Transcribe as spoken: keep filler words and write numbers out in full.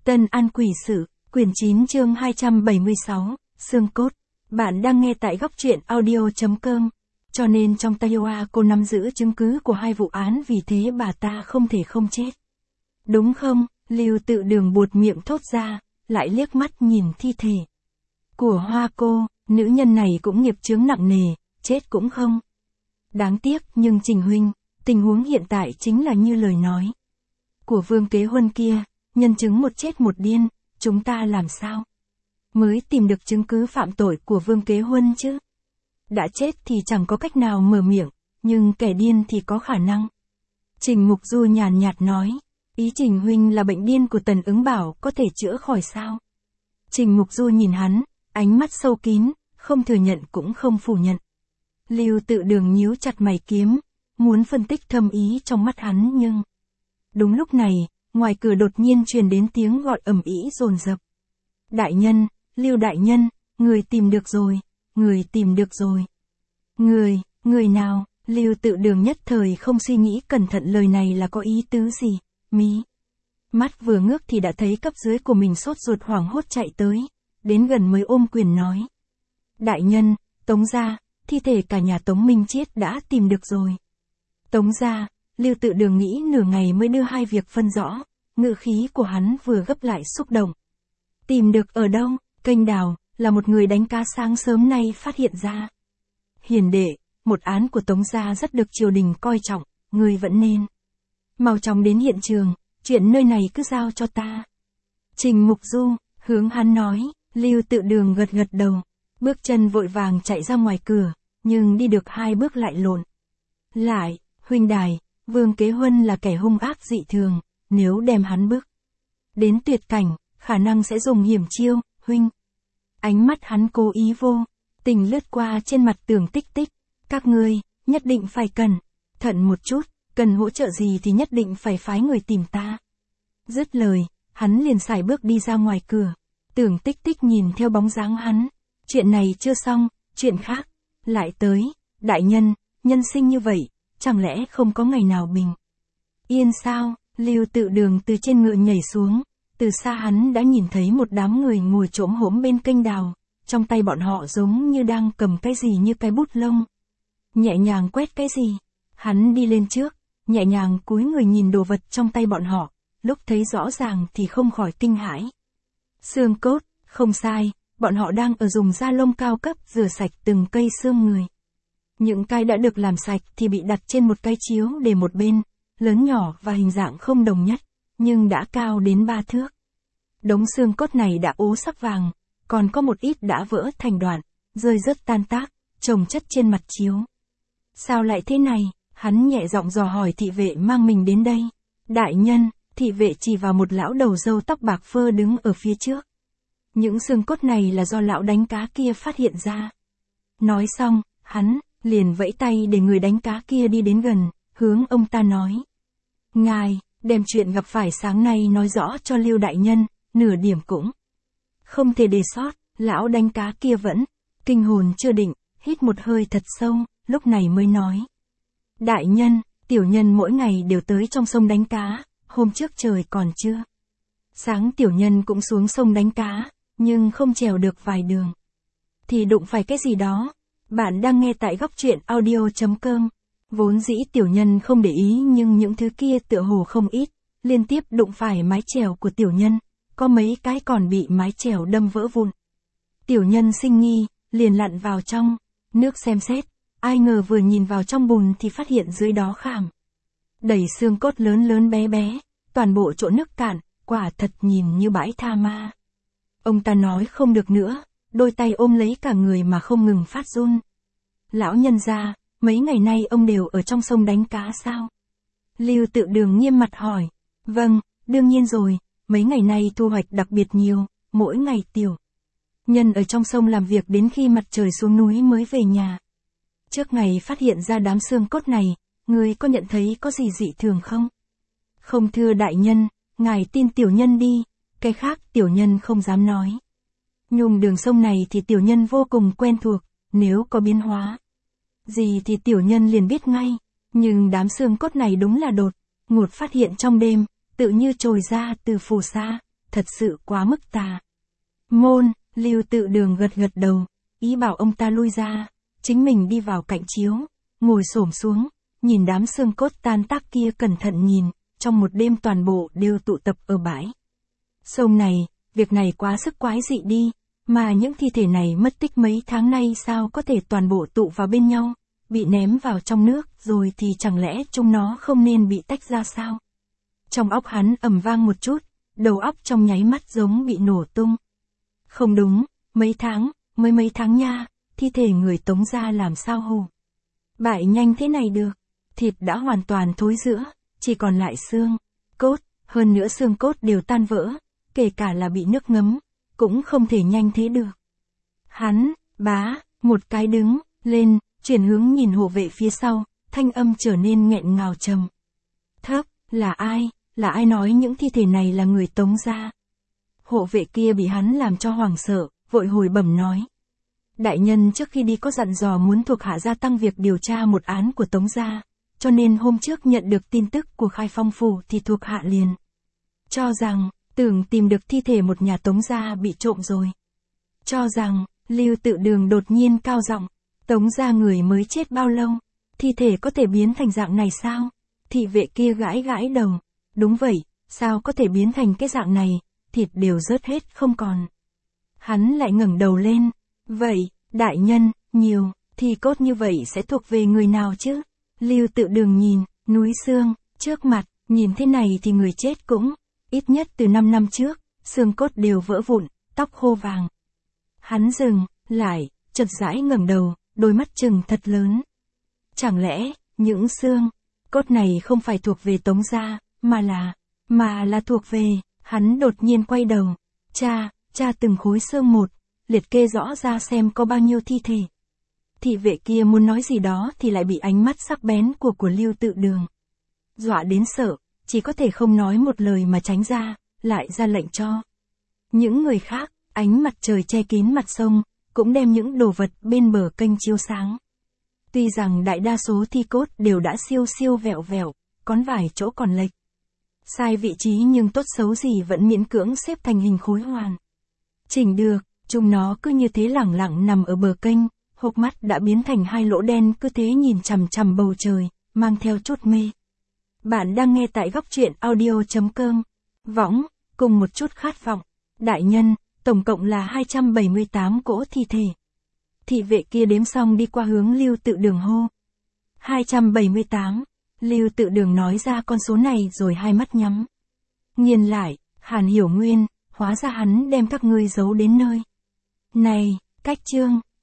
Tân An Quỷ Sự, quyển chín chương hai trăm bảy mươi sáu, xương cốt. Bạn đang nghe tại góc truyện audio.com. Cho nên trong tay cô nắm giữ chứng cứ của hai vụ án, vì thế bà ta không thể không chết. Đúng không? Lưu Tự Đường buột miệng thốt ra, lại liếc mắt nhìn thi thể của Hoa cô, nữ nhân này cũng nghiệp chướng nặng nề, chết cũng không. Đáng tiếc, nhưng Trình huynh, tình huống hiện tại chính là như lời nói của Vương Kế Huân kia, nhân chứng một chết một điên, chúng ta làm sao mới tìm được chứng cứ phạm tội của Vương Kế Huân chứ? Đã chết thì chẳng có cách nào mở miệng, nhưng kẻ điên thì có khả năng. Trình Mục Du nhàn nhạt nói, ý Trình huynh là bệnh điên của Tần Ứng Bảo có thể chữa khỏi sao? Trình Mục Du nhìn hắn, ánh mắt sâu kín, không thừa nhận cũng không phủ nhận. Lưu Tự Đường nhíu chặt mày kiếm, muốn phân tích thâm ý trong mắt hắn, nhưng đúng lúc này, ngoài cửa đột nhiên truyền đến tiếng gọi ầm ĩ dồn dập. Đại nhân, Lưu đại nhân, người tìm được rồi, người tìm được rồi. Người, người nào? Lưu Tự Đường nhất thời không suy nghĩ cẩn thận lời này là có ý tứ gì. Mí mắt vừa ngước thì đã thấy cấp dưới của mình sốt ruột hoảng hốt chạy tới, đến gần mới ôm quyền nói. Đại nhân, Tống gia, thi thể cả nhà Tống Minh Chiết đã tìm được rồi. Tống gia, Lưu Tự Đường nghĩ nửa ngày mới đưa hai việc phân rõ, ngữ khí của hắn vừa gấp lại xúc động. Tìm được ở đâu? Kênh đào, là một người đánh cá sáng sớm nay phát hiện ra. Hiền đệ, một án của Tống gia rất được triều đình coi trọng, người vẫn nên mau chóng đến hiện trường, chuyện nơi này cứ giao cho ta. Trình Mục Du, hướng hắn nói. Lưu Tự Đường gật gật đầu, bước chân vội vàng chạy ra ngoài cửa, nhưng đi được hai bước lại lộn lại. Huynh đài, Vương Kế Huân là kẻ hung ác dị thường, nếu đem hắn bước đến tuyệt cảnh, khả năng sẽ dùng hiểm chiêu. Huynh, ánh mắt hắn cố ý vô tình lướt qua trên mặt Tưởng Tích Tích. Các ngươi nhất định phải cẩn thận một chút, cần hỗ trợ gì thì nhất định phải phái người tìm ta. Dứt lời, hắn liền sải bước đi ra ngoài cửa. Tưởng Tích Tích nhìn theo bóng dáng hắn, chuyện này chưa xong, chuyện khác lại tới. Đại nhân, nhân sinh như vậy, chẳng lẽ không có ngày nào bình yên sao? Lưu Tự Đường từ trên ngựa nhảy xuống, từ xa hắn đã nhìn thấy một đám người ngồi trỗm hổm bên kênh đào, trong tay bọn họ giống như đang cầm cái gì như cái bút lông, nhẹ nhàng quét cái gì. Hắn đi lên trước, nhẹ nhàng cúi người nhìn đồ vật trong tay bọn họ, lúc thấy rõ ràng thì không khỏi kinh hãi. Xương cốt, không sai, bọn họ đang ở dùng da lông cao cấp rửa sạch từng cây xương người. Những cái đã được làm sạch thì bị đặt trên một cái chiếu để một bên, lớn nhỏ và hình dạng không đồng nhất, nhưng đã cao đến ba thước. Đống xương cốt này đã ố sắc vàng, còn có một ít đã vỡ thành đoạn, rơi rớt tan tác, chồng chất trên mặt chiếu. Sao lại thế này? Hắn nhẹ giọng dò hỏi thị vệ mang mình đến đây. Đại nhân, thị vệ chỉ vào một lão đầu râu tóc bạc phơ đứng ở phía trước. Những xương cốt này là do lão đánh cá kia phát hiện ra. Nói xong, hắn liền vẫy tay để người đánh cá kia đi đến gần, hướng ông ta nói. Ngài, đem chuyện gặp phải sáng nay nói rõ cho Lưu đại nhân, nửa điểm cũng không thể để sót. Lão đánh cá kia vẫn kinh hồn chưa định, hít một hơi thật sâu, lúc này mới nói. Đại nhân, tiểu nhân mỗi ngày đều tới trong sông đánh cá, hôm trước trời còn chưa sáng tiểu nhân cũng xuống sông đánh cá, nhưng không trèo được vài đường thì đụng phải cái gì đó. Bạn đang nghe tại góc truyện audio.com. Vốn dĩ tiểu nhân không để ý, nhưng những thứ kia tựa hồ không ít, liên tiếp đụng phải mái chèo của tiểu nhân, có mấy cái còn bị mái chèo đâm vỡ vụn. Tiểu nhân sinh nghi, liền lặn vào trong nước xem xét, ai ngờ vừa nhìn vào trong bùn thì phát hiện dưới đó khảm đầy xương cốt lớn lớn bé bé, toàn bộ chỗ nước cạn, quả thật nhìn như bãi tha ma. Ông ta nói không được nữa, đôi tay ôm lấy cả người mà không ngừng phát run. Lão nhân gia, mấy ngày nay ông đều ở trong sông đánh cá sao? Lưu Tự Đường nghiêm mặt hỏi. Vâng, đương nhiên rồi, mấy ngày nay thu hoạch đặc biệt nhiều, mỗi ngày tiểu nhân ở trong sông làm việc đến khi mặt trời xuống núi mới về nhà. Trước ngày phát hiện ra đám xương cốt này, người có nhận thấy có gì dị thường không? Không thưa đại nhân, ngài tin tiểu nhân đi, cái khác tiểu nhân không dám nói. Nhung đường sông này thì tiểu nhân vô cùng quen thuộc, nếu có biến hóa gì thì tiểu nhân liền biết ngay, nhưng đám xương cốt này đúng là đột ngột phát hiện trong đêm, tự như trồi ra từ phù sa, thật sự quá mức tà. Môn, Lưu Tự Đường gật gật đầu, ý bảo ông ta lui ra, chính mình đi vào cạnh chiếu, ngồi xổm xuống, nhìn đám xương cốt tan tác kia cẩn thận nhìn, trong một đêm toàn bộ đều tụ tập ở bãi sông này, việc này quá sức quái dị đi, mà những thi thể này mất tích mấy tháng nay sao có thể toàn bộ tụ vào bên nhau, bị ném vào trong nước rồi thì chẳng lẽ chúng nó không nên bị tách ra sao? Trong óc hắn ầm vang một chút, đầu óc trong nháy mắt giống bị nổ tung. Không đúng, mấy tháng, mới mấy tháng nha, thi thể người Tống gia làm sao hù bại nhanh thế này được, thịt đã hoàn toàn thối rữa, chỉ còn lại xương, cốt, hơn nữa xương cốt đều tan vỡ, kể cả là bị nước ngấm, cũng không thể nhanh thế được. Hắn, bá, một cái đứng, lên, chuyển hướng nhìn hộ vệ phía sau, thanh âm trở nên nghẹn ngào trầm thấp, là ai, là ai nói những thi thể này là người Tống gia? Hộ vệ kia bị hắn làm cho hoảng sợ, vội hồi bẩm nói. Đại nhân trước khi đi có dặn dò muốn thuộc hạ gia tăng việc điều tra một án của Tống gia, cho nên hôm trước nhận được tin tức của Khai Phong phủ thì thuộc hạ liền cho rằng, tưởng tìm được thi thể một nhà Tống gia bị trộm rồi. Cho rằng, Lưu Tự Đường đột nhiên cao giọng, Tống gia người mới chết bao lâu, thi thể có thể biến thành dạng này sao? Thị vệ kia gãi gãi đầu, đúng vậy, sao có thể biến thành cái dạng này, thịt đều rớt hết không còn. Hắn lại ngẩng đầu lên, vậy, đại nhân, nhiều, thì cốt như vậy sẽ thuộc về người nào chứ? Lưu Tự Đường nhìn, núi xương, trước mặt, nhìn thế này thì người chết cũng, ít nhất từ năm năm trước, xương cốt đều vỡ vụn, tóc khô vàng. Hắn dừng, lại, chợt rãi ngẩng đầu, đôi mắt trừng thật lớn. Chẳng lẽ, những xương, cốt này không phải thuộc về Tống gia, mà là, mà là thuộc về, hắn đột nhiên quay đầu, cha, cha từng khối xương một, liệt kê rõ ra xem có bao nhiêu thi thể. Thị vệ kia muốn nói gì đó thì lại bị ánh mắt sắc bén của của Lưu Tự Đường dọa đến sợ, chỉ có thể không nói một lời mà tránh ra, lại ra lệnh cho những người khác, ánh mặt trời che kín mặt sông, cũng đem những đồ vật bên bờ kênh chiếu sáng. Tuy rằng đại đa số thi cốt đều đã siêu siêu vẹo vẹo, có vài chỗ còn lệch sai vị trí nhưng tốt xấu gì vẫn miễn cưỡng xếp thành hình khối hoàn chỉnh được, chúng nó cứ như thế lẳng lặng nằm ở bờ kênh, hốc mắt đã biến thành hai lỗ đen cứ thế nhìn chằm chằm bầu trời, mang theo chút mê. Bạn đang nghe tại góc truyện audio.com, võng, cùng một chút khát vọng. Đại nhân, tổng cộng là hai trăm bảy mươi tám cỗ thi thể. Thị vệ kia đếm xong đi qua hướng Lưu Tự Đường hô. hai trăm bảy mươi tám, Lưu Tự Đường nói ra con số này rồi hai mắt nhắm nghiền lại, Hàn Hiểu Nguyên, hóa ra hắn đem các ngươi giấu đến nơi này. Cách chương